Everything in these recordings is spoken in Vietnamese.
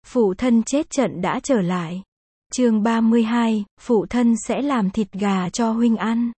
Phụ thân chết trận đã trở lại. Chương 32, phụ thân sẽ làm thịt gà cho huynh ăn.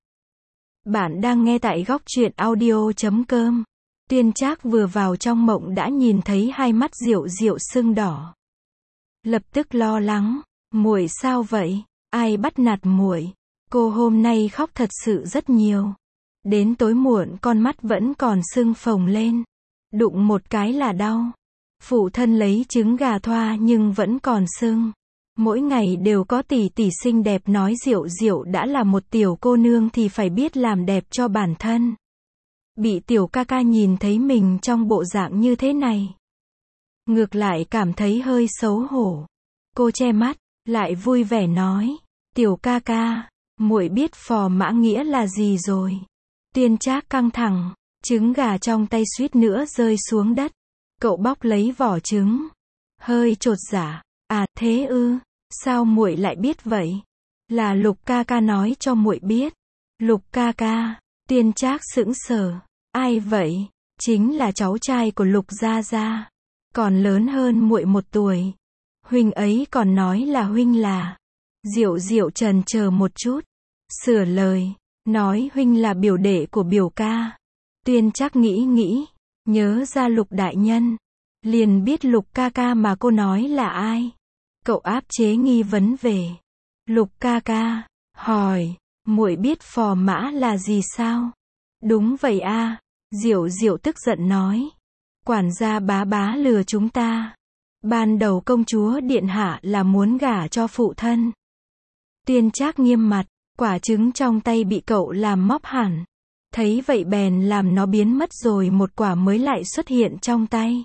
Bạn đang nghe tại góc truyện audio.com. Tuyên Trác vừa vào trong mộng đã nhìn thấy hai mắt Diệu Diệu sưng đỏ. Lập tức lo lắng, muội sao vậy? Ai bắt nạt muội? Cô hôm nay khóc thật sự rất nhiều. Đến tối muộn con mắt vẫn còn sưng phồng lên. Đụng một cái là đau. Phụ thân lấy trứng gà thoa nhưng vẫn còn sưng. Mỗi ngày đều có tỷ tỷ xinh đẹp nói Diệu Diệu đã là một tiểu cô nương thì phải biết làm đẹp cho bản thân. Bị tiểu ca ca nhìn thấy mình trong bộ dạng như thế này, ngược lại cảm thấy hơi xấu hổ. Cô che mắt, lại vui vẻ nói, tiểu ca ca, muội biết phò mã nghĩa là gì rồi. Tuyên Trác căng thẳng, trứng gà trong tay suýt nữa rơi xuống đất. Cậu bóc lấy vỏ trứng, hơi chột dạ, à thế ư, sao muội lại biết vậy? Là Lục ca ca nói cho muội biết. Lục ca ca? Tuyên Trác sững sờ, ai vậy? Chính là cháu trai của Lục gia gia, còn lớn hơn muội 1 tuổi. Huynh ấy còn nói là huynh là. Diệu Diệu chần chờ một chút, sửa lời, nói huynh là biểu đệ của biểu ca. Tuyên Trác nghĩ, nhớ ra Lục đại nhân, liền biết Lục ca ca mà cô nói là ai. Cậu áp chế nghi vấn về. Lục ca ca, hỏi, muội biết phò mã là gì sao? Đúng vậy a. Diệu Diệu tức giận nói. Quản gia bá bá lừa chúng ta. Ban đầu công chúa điện hạ là muốn gả cho phụ thân. Tuyên Trác nghiêm mặt, quả trứng trong tay bị cậu làm móp hẳn. Thấy vậy bèn làm nó biến mất rồi một quả mới lại xuất hiện trong tay.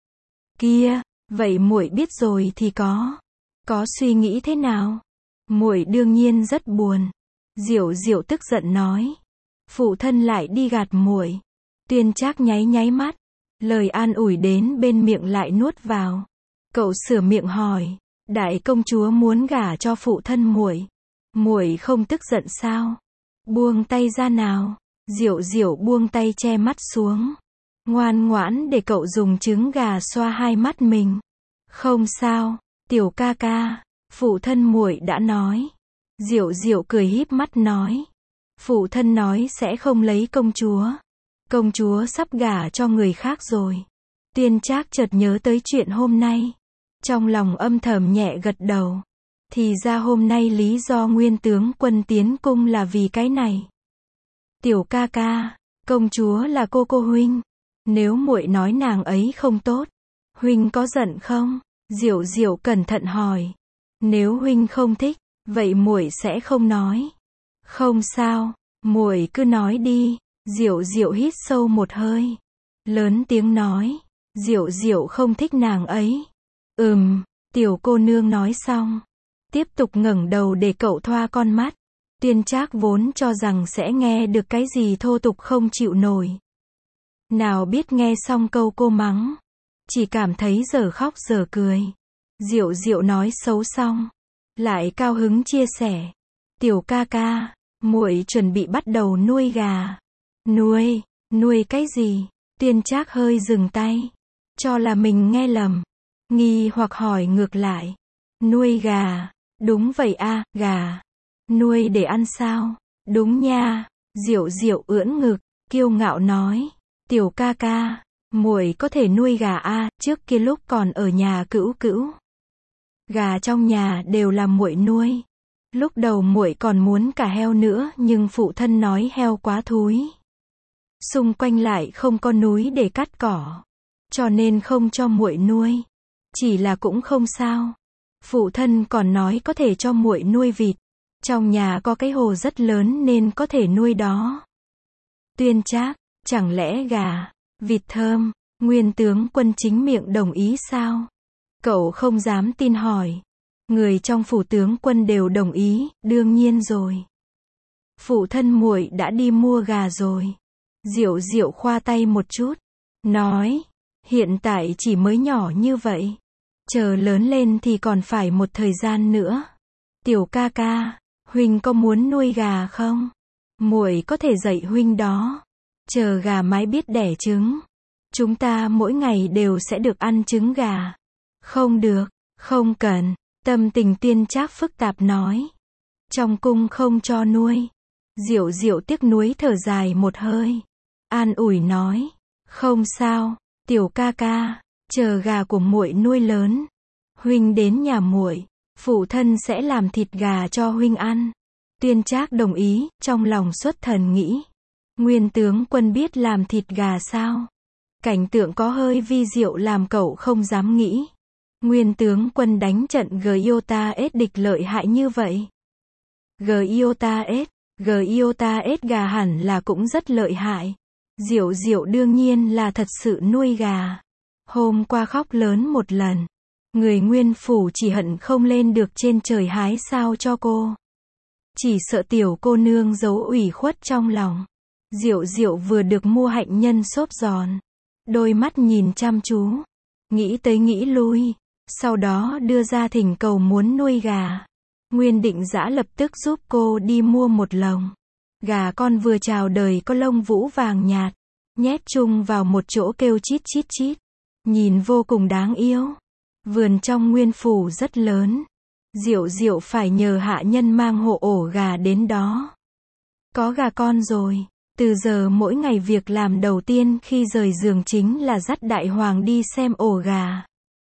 Kia, vậy muội biết rồi thì có suy nghĩ thế nào? Muội đương nhiên rất buồn. Diệu Diệu tức giận nói. Phụ thân lại đi gạt muội. Tuyên Trác nháy mắt, lời an ủi đến bên miệng lại nuốt vào. Cậu sửa miệng hỏi, đại công chúa muốn gả cho phụ thân muội, muội không tức giận sao? Buông tay ra nào. Diệu Diệu buông tay che mắt xuống, ngoan ngoãn để cậu dùng trứng gà xoa hai mắt mình. Không sao, tiểu ca ca, phụ thân muội đã nói. Diệu Diệu cười híp mắt nói, phụ thân nói sẽ không lấy công chúa sắp gả cho người khác rồi. Tuyên Trác chợt nhớ tới chuyện hôm nay, trong lòng âm thầm nhẹ gật đầu. Thì ra hôm nay lý do Nguyên tướng quân tiến cung là vì cái này. Tiểu ca ca, công chúa là cô huynh, nếu muội nói nàng ấy không tốt, huynh có giận không? Diệu Diệu cẩn thận hỏi. Nếu huynh không thích, vậy muội sẽ không nói. Không sao, muội cứ nói đi. Diệu Diệu hít sâu một hơi, lớn tiếng nói, Diệu Diệu không thích nàng ấy. Tiểu cô nương nói xong, tiếp tục ngẩng đầu để cậu thoa con mắt. Tuyên Trác vốn cho rằng sẽ nghe được cái gì thô tục không chịu nổi. Nào biết nghe xong câu cô mắng, chỉ cảm thấy giờ khóc giờ cười. Diệu Diệu nói xấu xong, lại cao hứng chia sẻ. Tiểu ca ca, muội chuẩn bị bắt đầu nuôi gà. Nuôi cái gì? Tuyên Trác hơi dừng tay, cho là mình nghe lầm, nghi hoặc hỏi ngược lại. Nuôi gà? Đúng vậy a, gà. Nuôi để ăn sao? Đúng nha. Diệu Diệu ưỡn ngực, kiêu ngạo nói. Tiểu ca ca, muội có thể nuôi gà a, trước kia lúc còn ở nhà Cữu Cữu, gà trong nhà đều là muội nuôi. Lúc đầu muội còn muốn cả heo nữa nhưng phụ thân nói heo quá thúi. Xung quanh lại không có núi để cắt cỏ, cho nên không cho muội nuôi. Chỉ là cũng không sao. Phụ thân còn nói có thể cho muội nuôi vịt. Trong nhà có cái hồ rất lớn nên có thể nuôi đó. Tuyên Trác, chẳng lẽ gà, vịt thơm, Nguyên tướng quân chính miệng đồng ý sao? Cậu không dám tin hỏi. Người trong phủ tướng quân đều đồng ý, đương nhiên rồi. Phụ thân muội đã đi mua gà rồi. Diệu Diệu khoa tay một chút, nói, hiện tại chỉ mới nhỏ như vậy, chờ lớn lên thì còn phải một thời gian nữa. Tiểu ca ca, huynh có muốn nuôi gà không? Muội có thể dạy huynh đó. Chờ gà mái biết đẻ trứng, chúng ta mỗi ngày đều sẽ được ăn trứng gà. Không được, Không cần, tâm tình Tiên Trác phức tạp nói. Trong cung không cho nuôi. Diệu Diệu tiếc nuối thở dài một hơi. An ủi nói, không sao, tiểu ca ca, chờ gà của muội nuôi lớn, huynh đến nhà muội, phụ thân sẽ làm thịt gà cho huynh ăn. Tiên Trác đồng ý, trong lòng xuất thần nghĩ, Nguyên tướng quân biết làm thịt gà sao? Cảnh tượng có hơi vi diệu làm cậu không dám nghĩ. Nguyên tướng quân đánh trận Gyotaes địch lợi hại như vậy. Gyotaes gà hẳn là cũng rất lợi hại. Diệu Diệu đương nhiên là thật sự nuôi gà. Hôm qua khóc lớn một lần. Người Nguyên phủ chỉ hận không lên được trên trời hái sao cho cô. Chỉ sợ tiểu cô nương giấu ủy khuất trong lòng. Diệu Diệu vừa được mua hạnh nhân xốp giòn. Đôi mắt nhìn chăm chú. Nghĩ tới nghĩ lui. Sau đó đưa ra thỉnh cầu muốn nuôi gà. Nguyên Định Dã lập tức giúp cô đi mua một lồng. Gà con vừa chào đời có lông vũ vàng nhạt. Nhét chung vào một chỗ kêu chít chít chít. Nhìn vô cùng đáng yêu. Vườn trong Nguyên phủ rất lớn. Diệu Diệu phải nhờ hạ nhân mang hộ ổ gà đến đó. Có gà con rồi. Từ giờ mỗi ngày việc làm đầu tiên khi rời giường chính là dắt đại hoàng đi xem ổ gà.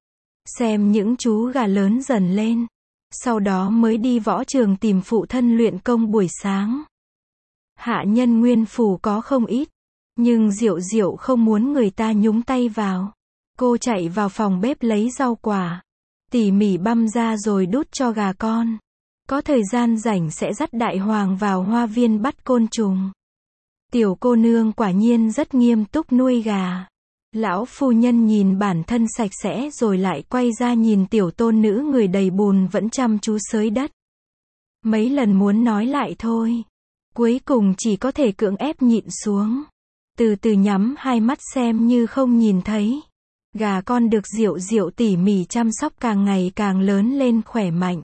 Xem những chú gà lớn dần lên. Sau đó mới đi võ trường tìm phụ thân luyện công buổi sáng. Hạ nhân Nguyên phủ có không ít. Nhưng Diệu Diệu không muốn người ta nhúng tay vào. Cô chạy vào phòng bếp lấy rau quả. Tỉ mỉ băm ra rồi đút cho gà con. Có thời gian rảnh sẽ dắt đại hoàng vào hoa viên bắt côn trùng. Tiểu cô nương quả nhiên rất nghiêm túc nuôi gà. Lão phu nhân nhìn bản thân sạch sẽ rồi lại quay ra nhìn tiểu tôn nữ người đầy bùn vẫn chăm chú xới đất. Mấy lần muốn nói lại thôi. Cuối cùng chỉ có thể cưỡng ép nhịn xuống. Từ từ nhắm hai mắt xem như không nhìn thấy. Gà con được Diệu Diệu tỉ mỉ chăm sóc càng ngày càng lớn lên khỏe mạnh.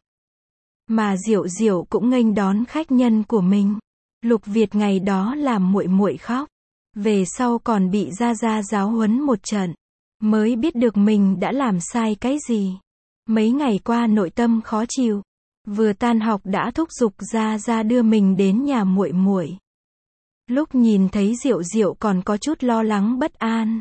Mà Diệu Diệu cũng nghênh đón khách nhân của mình. Lục Việt ngày đó làm muội muội khóc. Về sau còn bị Gia Gia giáo huấn một trận. Mới biết được mình đã làm sai cái gì. Mấy ngày qua nội tâm khó chịu. Vừa tan học đã thúc giục Gia Gia đưa mình đến nhà muội muội. Lúc nhìn thấy Diệu Diệu còn có chút lo lắng bất an.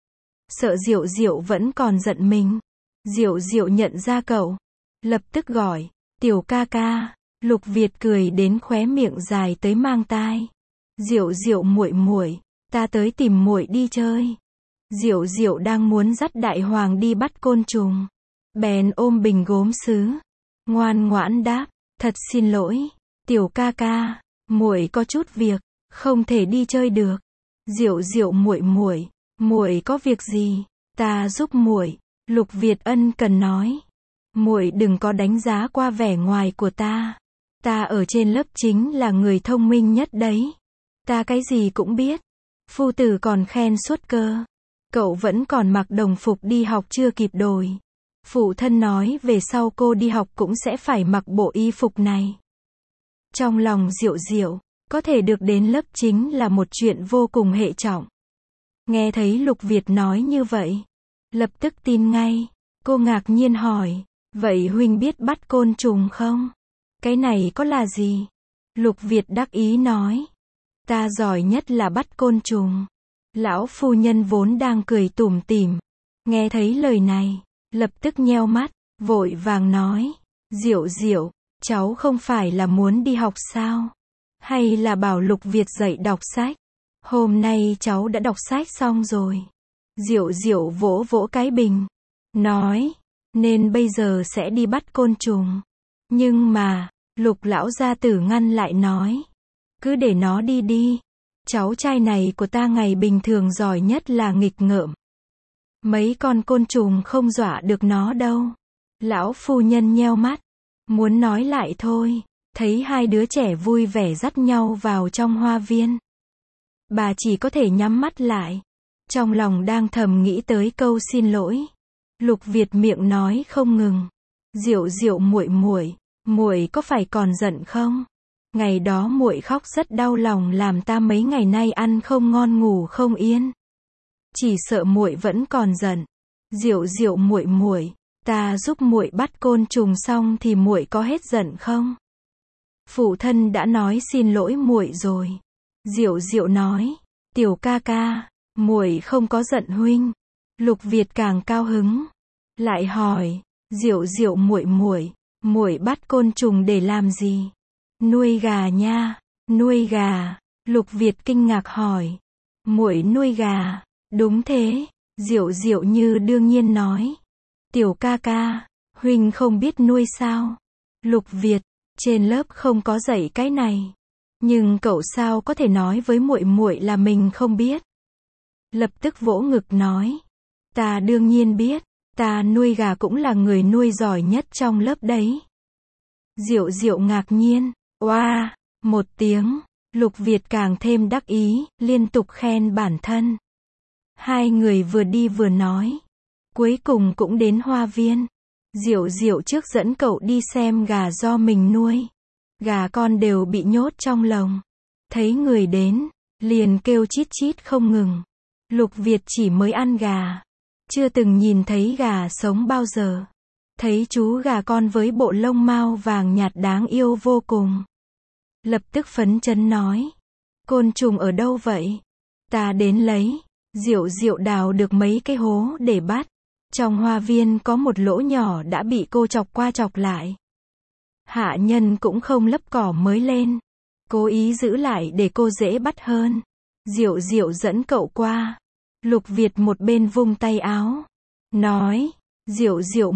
Sợ Diệu Diệu vẫn còn giận mình. Diệu Diệu nhận ra cậu. Lập tức gọi, tiểu ca ca. Lục Việt cười đến khóe miệng dài tới mang tai. Diệu Diệu muội muội, ta tới tìm muội đi chơi. Diệu Diệu đang muốn dắt đại hoàng đi bắt côn trùng. Bèn ôm bình gốm sứ. Ngoan ngoãn đáp, thật xin lỗi, tiểu ca ca, muội có chút việc, không thể đi chơi được. Diệu Diệu muội muội, muội có việc gì, ta giúp muội. Lục Việt ân cần nói. Muội đừng có đánh giá qua vẻ ngoài của ta. Ta ở trên lớp chính là người thông minh nhất đấy. Ta cái gì cũng biết. Phu tử còn khen suốt cơ. Cậu vẫn còn mặc đồng phục đi học chưa kịp đổi. Phụ thân nói về sau cô đi học cũng sẽ phải mặc bộ y phục này. Trong lòng Diệu Diệu, có thể được đến lớp chính là một chuyện vô cùng hệ trọng. Nghe thấy Lục Việt nói như vậy, lập tức tin ngay. Cô ngạc nhiên hỏi, vậy huynh biết bắt côn trùng không? Cái này có là gì? Lục Việt đắc ý nói, ta giỏi nhất là bắt côn trùng. Lão phu nhân vốn đang cười tủm tỉm, nghe thấy lời này, lập tức nheo mắt, vội vàng nói, Diệu Diệu, cháu không phải là muốn đi học sao? Hay là bảo Lục Việt dậy đọc sách? Hôm nay cháu đã đọc sách xong rồi. Diệu Diệu vỗ vỗ cái bình, nói, nên bây giờ sẽ đi bắt côn trùng. Nhưng mà, Lục lão gia tử ngăn lại nói, cứ để nó đi đi. Cháu trai này của ta ngày bình thường giỏi nhất là nghịch ngợm. Mấy con côn trùng không dọa được nó đâu. Lão phu nhân nheo mắt, muốn nói lại thôi, thấy hai đứa trẻ vui vẻ dắt nhau vào trong hoa viên. Bà chỉ có thể nhắm mắt lại, trong lòng đang thầm nghĩ tới câu xin lỗi. Lục Việt miệng nói không ngừng, Diệu Diệu muội muội, muội có phải còn giận không? Ngày đó muội khóc rất đau lòng làm ta mấy ngày nay ăn không ngon ngủ không yên. Chỉ sợ muội vẫn còn giận. Diệu Diệu muội muội, Ta giúp muội bắt côn trùng xong thì muội có hết giận không? Phụ thân đã nói xin lỗi muội rồi. Diệu Diệu nói, tiểu ca ca, muội không có giận huynh. Lục Việt càng cao hứng, lại hỏi, Diệu Diệu muội bắt côn trùng để làm gì? Nuôi gà nha. Nuôi gà? Lục Việt kinh ngạc hỏi. Muội nuôi gà? Đúng thế, Diệu Diệu như đương nhiên nói. Tiểu ca ca, huynh không biết nuôi sao? Lục Việt, trên lớp không có dạy cái này. Nhưng cậu sao có thể nói với muội là mình không biết? Lập tức vỗ ngực nói, ta đương nhiên biết, ta nuôi gà cũng là người nuôi giỏi nhất trong lớp đấy. Diệu Diệu ngạc nhiên, oa, một tiếng, Lục Việt càng thêm đắc ý, liên tục khen bản thân. Hai người vừa đi vừa nói, cuối cùng cũng đến hoa viên. Diệu Diệu trước dẫn cậu đi xem gà do mình nuôi. Gà con đều bị nhốt trong lồng. Thấy người đến, liền kêu chít chít không ngừng. Lục Việt chỉ mới ăn gà, chưa từng nhìn thấy gà sống bao giờ. Thấy chú gà con với bộ lông mao vàng nhạt đáng yêu vô cùng. Lập tức phấn chấn nói, côn trùng ở đâu vậy? Ta đến lấy. Diệu Diệu đào được mấy cái hố để bắt. Trong hoa viên có một lỗ nhỏ đã bị cô chọc qua chọc lại. Hạ nhân cũng không lấp cỏ mới lên, cố ý giữ lại để cô dễ bắt hơn. Diệu Diệu dẫn cậu qua. Lục Việt một bên vung tay áo, nói, Diệu Diệu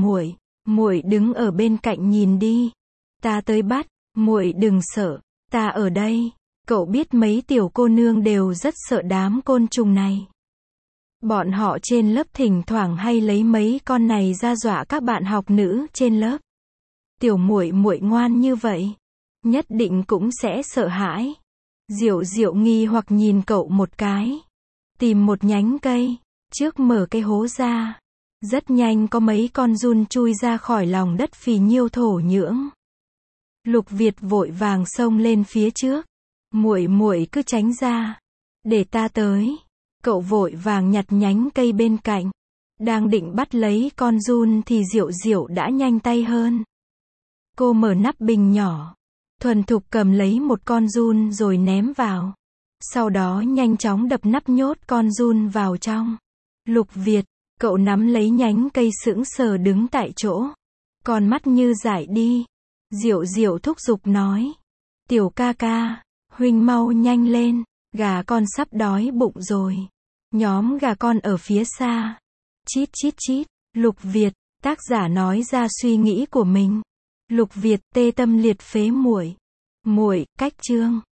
muội đứng ở bên cạnh nhìn đi. Ta tới bắt, muội đừng sợ, ta ở đây. Cậu biết mấy tiểu cô nương đều rất sợ đám côn trùng này. Bọn họ trên lớp thỉnh thoảng hay lấy mấy con này ra dọa các bạn học nữ trên lớp. Tiểu muội ngoan như vậy, nhất định cũng sẽ sợ hãi. Diệu Diệu nghi hoặc nhìn cậu một cái. Tìm một nhánh cây, trước mở cái hố ra. Rất nhanh có mấy con giun chui ra khỏi lòng đất phì nhiêu thổ nhưỡng. Lục Việt vội vàng xông lên phía trước. Muội cứ tránh ra, để ta tới. Cậu vội vàng nhặt nhánh cây bên cạnh. Đang định bắt lấy con giun thì Diệu Diệu đã nhanh tay hơn. Cô mở nắp bình nhỏ, thuần thục cầm lấy một con giun rồi ném vào. Sau đó nhanh chóng đập nắp nhốt con giun vào trong. Lục Việt, cậu nắm lấy nhánh cây sững sờ đứng tại chỗ. Con mắt như dại đi. Diệu Diệu thúc giục nói, tiểu ca ca, huynh mau nhanh lên, gà con sắp đói bụng rồi. Nhóm gà con ở phía xa. Chít chít chít. Lục Việt, tác giả nói ra suy nghĩ của mình. Lục Việt, tê tâm liệt phế muội, cách chương